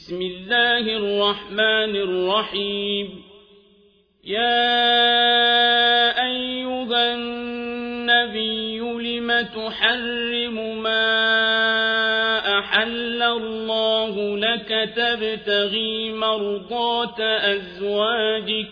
بسم الله الرحمن الرحيم يا أيها النبي لم تحرم ما أحل الله لك تبتغي مرضات أزواجك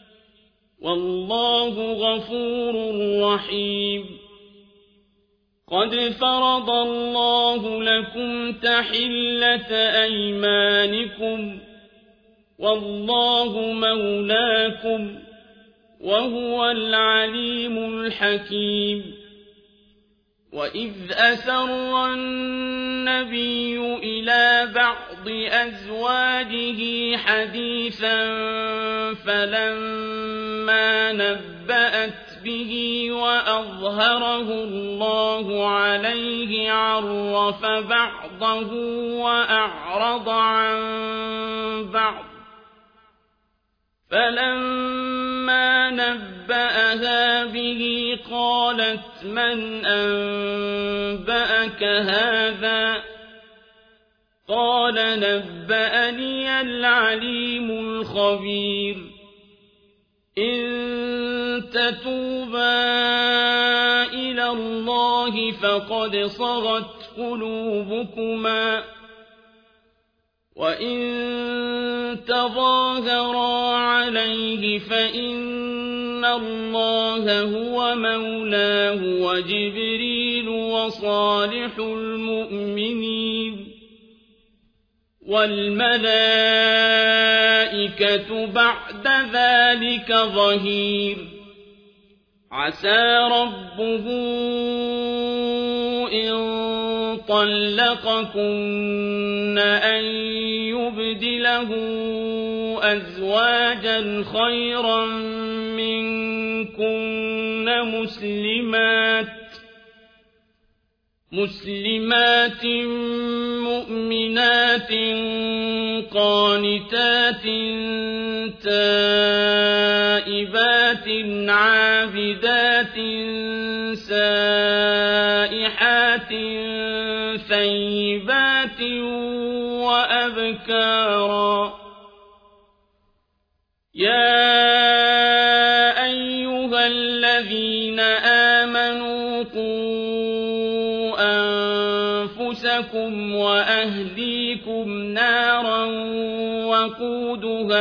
والله غفور رحيم قد فرض الله لكم تحلة أيمانكم والله مولاكم وهو العليم الحكيم وإذ أسر النبي إلى بعض أزواجه حديثا فلما نبأت به وأظهره الله عليه عرف بعضه وأعرض عن بعض فلما نبأها به قالت من أنبأك هذا قال نبأني العليم الخبير إن تتوبا إلى الله فقد صغت قلوبكما وإن تظاهرا عليه فإن الله هو مولاه وجبريل وصالح المؤمنين والملائكة بعد ذلك ظهير عسى ربه إن طلقكن أن يبدله أزواجا خيرا منكن مسلمات مؤمنات قانتات تائبات عابدات سائحات ثيبات وأبكارا يا أيها الذين آمنوا قوا أنفسكم وأهليكم نارا وقودها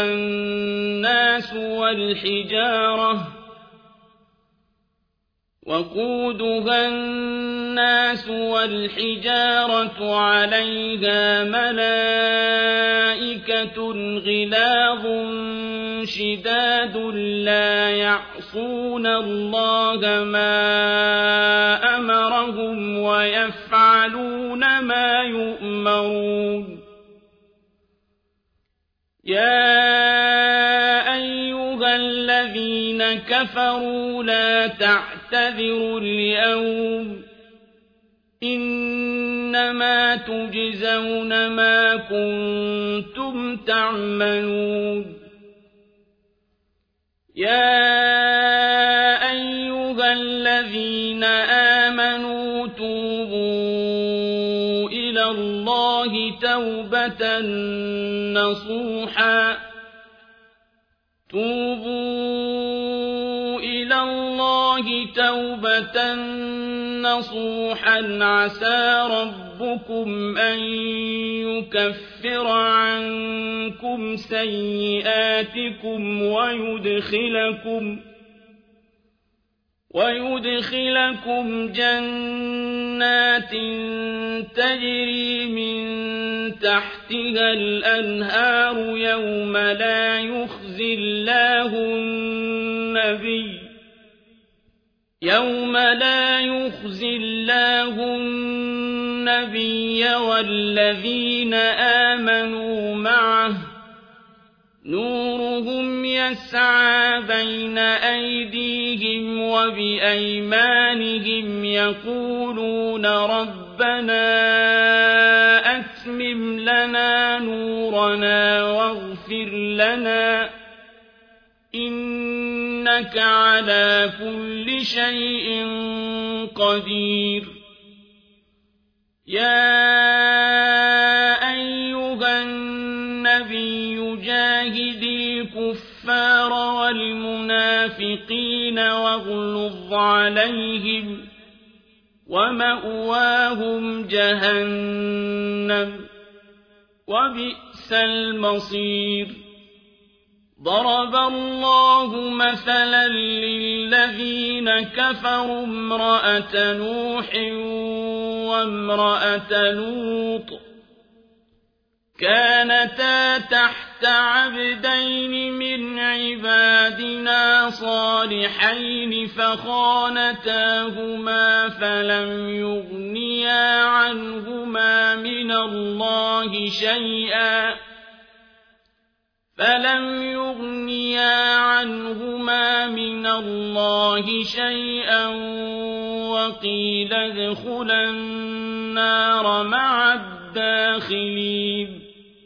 الناس والحجارة عليها ملائكة غلاظ شداد لا يعصون الله ما أمرهم ويفعلون ما يؤمرون يا أيها الذين كفروا لا تعتذروا اليوم إنما تجزون ما كنتم تعملون يا أيها الذين آمنوا توبوا إلى الله توبة نصوحا عسى ربكم أن يكفر عنكم سيئاتكم ويدخلكم جنات تجري من تحتها الأنهار يوم لا يخزي الله النبي والذين آمنوا معه نورهم يسعى بين أيديهم وبأيمانهم يقولون ربنا أتمم لنا نورنا واغفر لنا إنك على كل شيء قدير يا أيها النبي جاهد الكفار والمنافقين واغلظ عليهم ومأواهم جهنم وبئس المصير ضرب الله مثلا للذين كفروا امرأة نوح وامرأة لوط كانتا تحت عبدين من عبادنا صالحين فخانتاهما فلم يغنيا عنهما من الله شيئا وقيل ادخلا النار مع الداخلين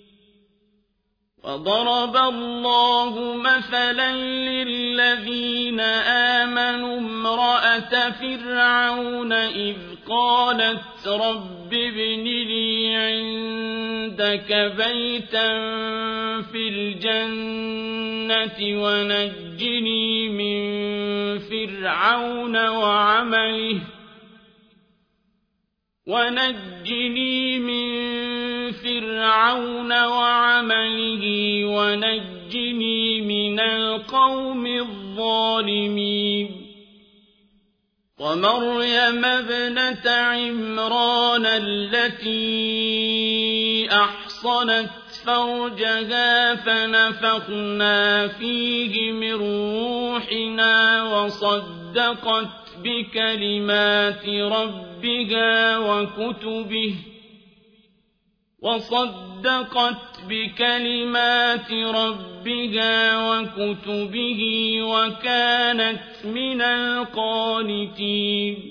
وضرب الله مثلا للذين آمنوا امرأة فرعون إذ قالت رب ابن لي عندك بيتا في الجنة ونجني من فرعون وعمله ونجني من القوم الظالمين ومريم ابنة عمران التي أحصنت فرجها فنفخنا فيه من روحنا وصدقت بكلمات ربها وكتبه وكانت من القانتين